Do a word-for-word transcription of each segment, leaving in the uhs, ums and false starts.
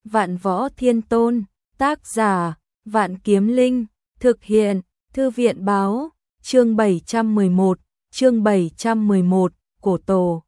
Vạn Võ Thiên Tôn, tác giả, Vạn Kiếm Linh, thực hiện, Thư viện báo, chương bảy trăm mười một, chương bảy trăm mười một, cổ tổ.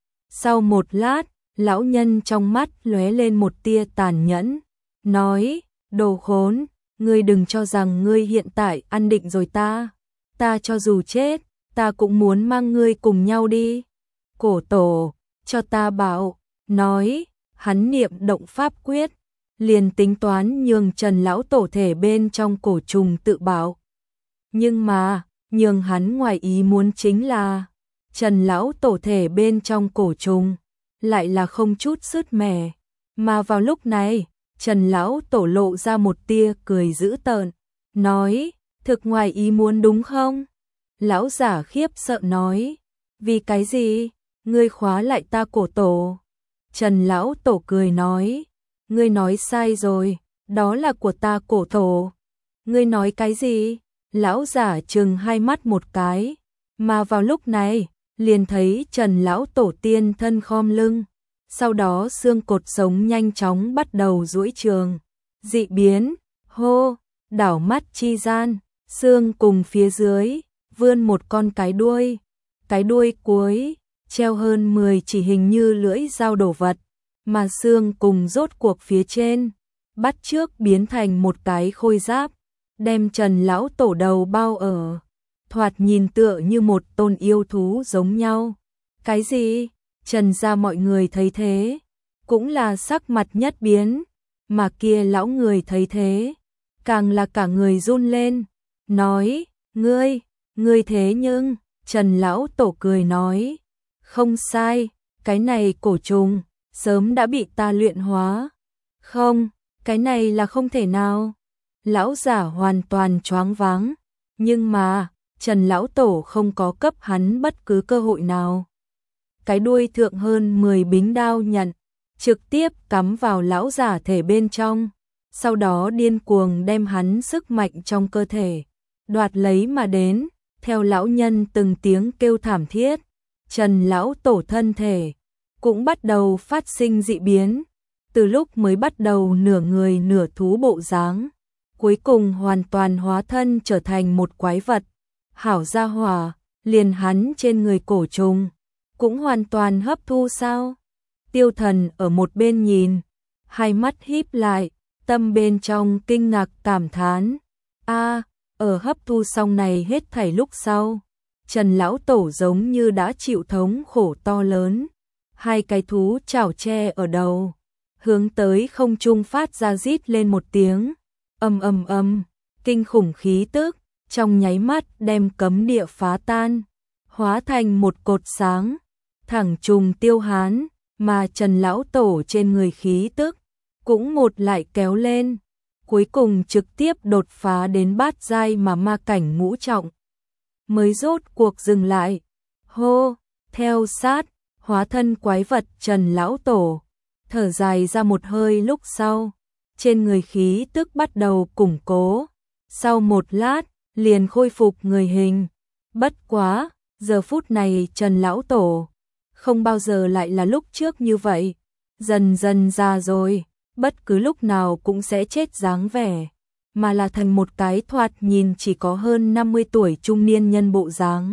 Sau một lát, lão nhân trong mắt lóe lên một tia tàn nhẫn, nói, đồ khốn, ngươi đừng cho rằng ngươi hiện tại ăn định rồi ta, ta cho dù chết, ta cũng muốn mang ngươi cùng nhau đi. Cổ tổ, cho ta bảo, nói, hắn niệm động pháp quyết, liền tính toán nhường Trần lão tổ thể bên trong cổ trùng tự bảo. Nhưng mà, nhường hắn ngoài ý muốn chính là, Trần lão tổ thể bên trong cổ trùng, lại là không chút sứt mẻ. Mà vào lúc này, Trần lão tổ lộ ra một tia cười dữ tợn, nói, thực ngoài ý muốn đúng không? Lão giả khiếp sợ nói, vì cái gì? Ngươi khóa lại ta cổ tổ. Trần lão tổ cười nói, ngươi nói sai rồi, đó là của ta cổ tổ. Ngươi nói cái gì? Lão giả trừng hai mắt một cái, mà vào lúc này, liền thấy Trần lão tổ tiên thân khom lưng, sau đó xương cột sống nhanh chóng bắt đầu duỗi trường, dị biến, hô, đảo mắt chi gian, xương cùng phía dưới, vươn một con cái đuôi, cái đuôi cuối, treo hơn mười chỉ hình như lưỡi dao đổ vật, mà xương cùng rốt cuộc phía trên, bắt trước biến thành một cái khôi giáp, đem Trần lão tổ đầu bao ở, thoạt nhìn tựa như một tôn yêu thú giống nhau. Cái gì? Trần gia mọi người thấy thế, cũng là sắc mặt nhất biến, mà kia lão người thấy thế, càng là cả người run lên, nói, ngươi, ngươi thế nhưng, Trần lão tổ cười nói, không sai, cái này cổ trùng, sớm đã bị ta luyện hóa. Không, cái này là không thể nào. Lão giả hoàn toàn choáng váng, nhưng mà, Trần lão tổ không có cấp hắn bất cứ cơ hội nào. Cái đuôi thượng hơn mười bính đao nhận, trực tiếp cắm vào lão giả thể bên trong, sau đó điên cuồng đem hắn sức mạnh trong cơ thể, đoạt lấy mà đến, theo lão nhân từng tiếng kêu thảm thiết, Trần lão tổ thân thể cũng bắt đầu phát sinh dị biến, từ lúc mới bắt đầu nửa người nửa thú bộ dáng, cuối cùng hoàn toàn hóa thân trở thành một quái vật. Hảo gia hỏa, liền hắn trên người cổ trùng, cũng hoàn toàn hấp thu sao? Tiêu Thần ở một bên nhìn, hai mắt híp lại, tâm bên trong kinh ngạc cảm thán. A, ở hấp thu xong này hết thảy lúc sau, Trần lão tổ giống như đã chịu thống khổ to lớn, hai cái thú chảo tre ở đầu, hướng tới không trung phát ra rít lên một tiếng, ầm ầm ầm, kinh khủng khí tức, trong nháy mắt đem cấm địa phá tan, hóa thành một cột sáng, thẳng trùng Tiêu Hán, mà Trần lão tổ trên người khí tức cũng một lại kéo lên, cuối cùng trực tiếp đột phá đến bát giai mà ma cảnh ngũ trọng, mới rốt cuộc dừng lại. Hô, theo sát, hóa thân quái vật Trần lão tổ, thở dài ra một hơi lúc sau, trên người khí tức bắt đầu củng cố, sau một lát, liền khôi phục người hình. Bất quá, giờ phút này Trần lão tổ không bao giờ lại là lúc trước như vậy, dần dần già rồi, bất cứ lúc nào cũng sẽ chết dáng vẻ, mà là thành một cái thoạt nhìn chỉ có hơn năm mươi tuổi trung niên nhân bộ dáng.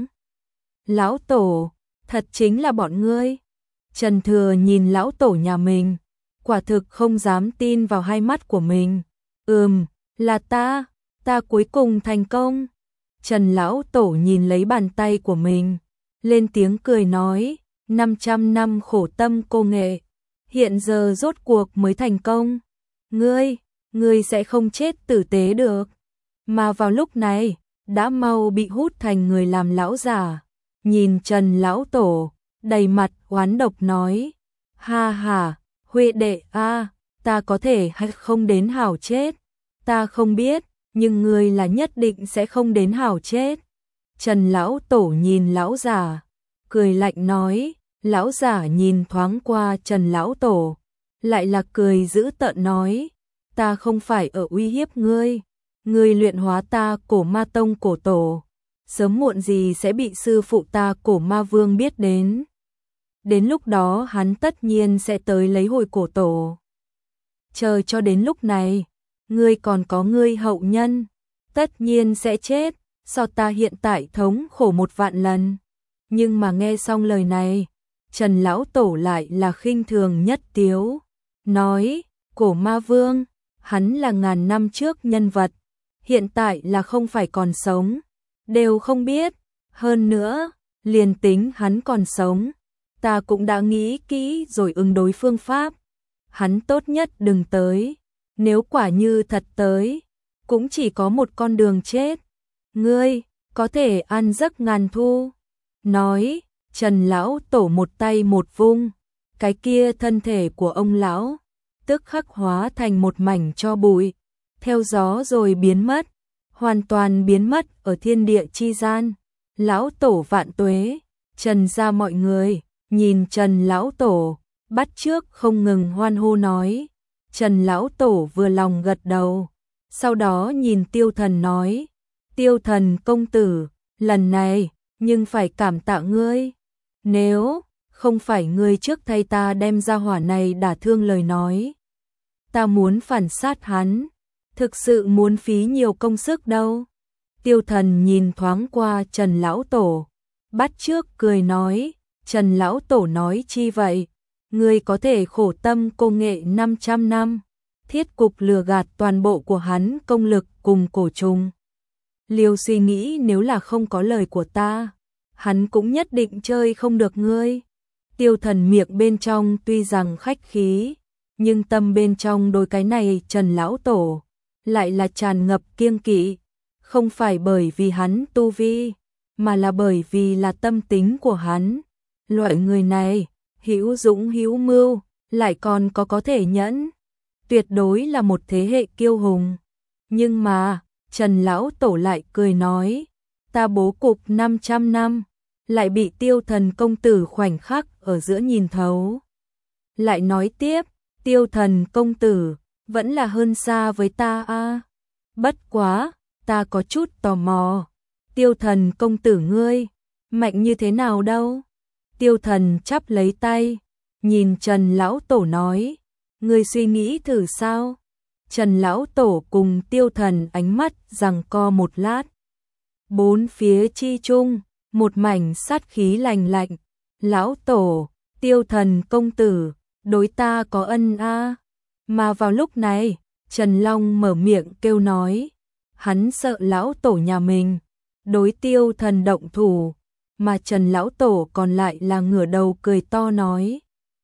Lão tổ, thật chính là bọn ngươi. Trần Thừa nhìn lão tổ nhà mình, quả thực không dám tin vào hai mắt của mình. Ừm, là ta, ta cuối cùng thành công. Trần lão tổ nhìn lấy bàn tay của mình, lên tiếng cười nói, năm trăm năm khổ tâm cô nghệ, hiện giờ rốt cuộc mới thành công. Ngươi, ngươi sẽ không chết tử tế được. Mà vào lúc này, đã mau bị hút thành người làm lão giả, nhìn Trần lão tổ, đầy mặt oán độc nói, ha ha, huệ đệ a, ta có thể hay không đến hảo chết, ta không biết, nhưng ngươi là nhất định sẽ không đến hảo chết. Trần lão tổ nhìn lão giả, cười lạnh nói, lão giả nhìn thoáng qua Trần lão tổ, lại là cười dữ tợn nói, ta không phải ở uy hiếp ngươi, ngươi luyện hóa ta cổ ma tông cổ tổ, sớm muộn gì sẽ bị sư phụ ta cổ ma vương biết đến. Đến lúc đó hắn tất nhiên sẽ tới lấy hồi cổ tổ. chờ cho đến lúc này, ngươi còn có ngươi hậu nhân, tất nhiên sẽ chết, so ta hiện tại thống khổ một vạn lần. Nhưng mà nghe xong lời này, Trần Lão Tổ lại là khinh thường nhất tiếu, nói, Cổ Ma Vương, hắn là ngàn năm trước nhân vật, hiện tại là không phải còn sống, đều không biết, hơn nữa, liền tính hắn còn sống, ta cũng đã nghĩ kỹ rồi ứng đối phương pháp, hắn tốt nhất đừng tới, nếu quả như thật tới, cũng chỉ có một con đường chết, ngươi, có thể ăn giấc ngàn thu. Nói, Trần Lão Tổ một tay một vung, cái kia thân thể của ông lão, tức khắc hóa thành một mảnh tro bụi, theo gió rồi biến mất, hoàn toàn biến mất ở thiên địa chi gian. Lão Tổ vạn tuế, Trần gia mọi người, nhìn Trần Lão Tổ, bắt trước không ngừng hoan hô nói. Trần Lão Tổ vừa lòng gật đầu, sau đó nhìn Tiêu Thần nói, Tiêu Thần công tử, lần này, nhưng phải cảm tạ ngươi, nếu không phải ngươi trước thay ta đem ra hỏa này đả thương lời nói, ta muốn phản sát hắn, thực sự muốn phí nhiều công sức đâu. Tiêu Thần nhìn thoáng qua Trần Lão Tổ, bắt trước cười nói, Trần Lão Tổ nói chi vậy, ngươi có thể khổ tâm công nghệ năm trăm năm, thiết cục lừa gạt toàn bộ của hắn công lực cùng cổ trùng. Liêu suy nghĩ nếu là không có lời của ta, hắn cũng nhất định chơi không được ngươi. Tiêu Thần miệng bên trong tuy rằng khách khí, nhưng tâm bên trong đôi cái này Trần Lão Tổ lại là tràn ngập kiêng kỵ, không phải bởi vì hắn tu vi, mà là bởi vì là tâm tính của hắn. Loại người này, hữu dũng hữu mưu, lại còn có có thể nhẫn, tuyệt đối là một thế hệ kiêu hùng. Nhưng mà, Trần Lão Tổ lại cười nói, ta bố cục năm trăm năm, lại bị Tiêu Thần công tử khoảnh khắc ở giữa nhìn thấu. Lại nói tiếp, Tiêu Thần công tử, vẫn là hơn xa với ta a. À. Bất quá, ta có chút tò mò, Tiêu Thần công tử ngươi, mạnh như thế nào đâu? Tiêu Thần chắp lấy tay, nhìn Trần Lão Tổ nói, ngươi suy nghĩ thử sao? Trần Lão Tổ cùng Tiêu Thần ánh mắt giằng co một lát. Bốn phía chi chung, một mảnh sát khí lành lạnh. Lão Tổ, Tiêu Thần công tử, đối ta có ân a. À. Mà vào lúc này, Trần Long mở miệng kêu nói, hắn sợ Lão Tổ nhà mình đối Tiêu Thần động thủ, mà Trần Lão Tổ còn lại là ngửa đầu cười to nói,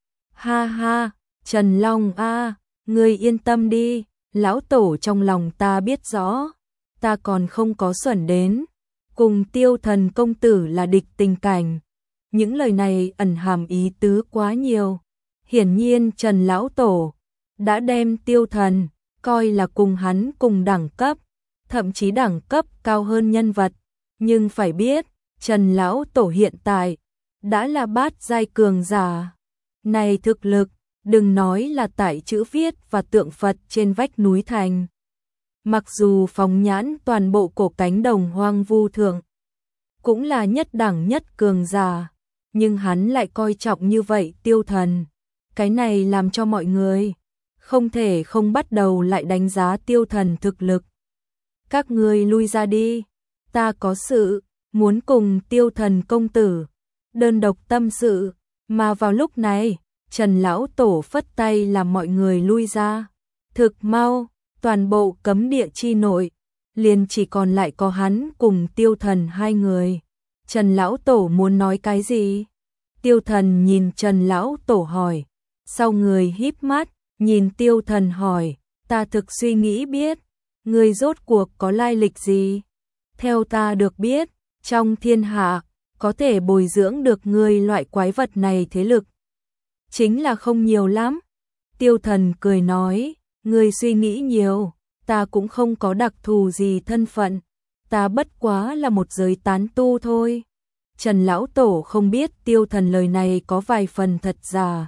ha ha, Trần Long a, à, ngươi yên tâm đi, Lão Tổ trong lòng ta biết rõ, ta còn không có xuẩn đến cùng Tiêu Thần công tử là địch tình cảnh. Những lời này ẩn hàm ý tứ quá nhiều. Hiển nhiên Trần Lão Tổ đã đem Tiêu Thần coi là cùng hắn cùng đẳng cấp, thậm chí đẳng cấp cao hơn nhân vật. Nhưng phải biết, Trần Lão Tổ hiện tại đã là bát giai cường giả. Này thực lực, đừng nói là tại chữ viết và tượng Phật trên vách núi thành. Mặc dù phóng nhãn toàn bộ cổ cánh đồng hoang vu thượng, cũng là nhất đẳng nhất cường giả, nhưng hắn lại coi trọng như vậy Tiêu Thần. Cái này làm cho mọi người không thể không bắt đầu lại đánh giá Tiêu Thần thực lực. Các ngươi lui ra đi, ta có sự muốn cùng Tiêu Thần công tử đơn độc tâm sự. Mà vào lúc này, Trần Lão Tổ phất tay làm mọi người lui ra. Thực mau, toàn bộ cấm địa chi nội, liền chỉ còn lại có hắn cùng Tiêu Thần hai người. Trần Lão Tổ muốn nói cái gì? Tiêu Thần nhìn Trần Lão Tổ hỏi, sau người híp mắt, nhìn Tiêu Thần hỏi, ta thực suy nghĩ biết, người rốt cuộc có lai lịch gì? Theo ta được biết, trong thiên hạ, có thể bồi dưỡng được người loại quái vật này thế lực chính là không nhiều lắm. Tiêu Thần cười nói, người suy nghĩ nhiều, ta cũng không có đặc thù gì thân phận, ta bất quá là một giới tán tu thôi. Trần Lão Tổ không biết Tiêu Thần lời này có vài phần thật giả.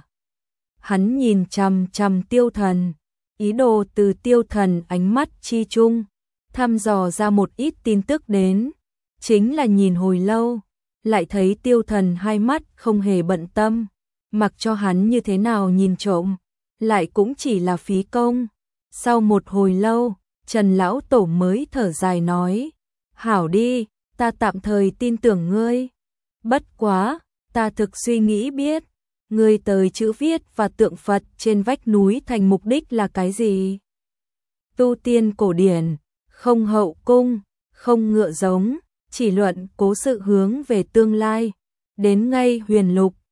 Hắn nhìn chằm chằm Tiêu Thần, ý đồ từ Tiêu Thần ánh mắt chi chung, thăm dò ra một ít tin tức đến. Chính là nhìn hồi lâu, lại thấy Tiêu Thần hai mắt không hề bận tâm, mặc cho hắn như thế nào nhìn trộm, lại cũng chỉ là phí công. Sau một hồi lâu, Trần Lão Tổ mới thở dài nói, hảo đi, ta tạm thời tin tưởng ngươi. Bất quá, ta thực suy nghĩ biết, ngươi tới chữ viết và tượng Phật trên vách núi thành mục đích là cái gì? Tu tiên cổ điển, không hậu cung, không ngựa giống, chỉ luận cố sự hướng về tương lai. Đến ngay huyền lục,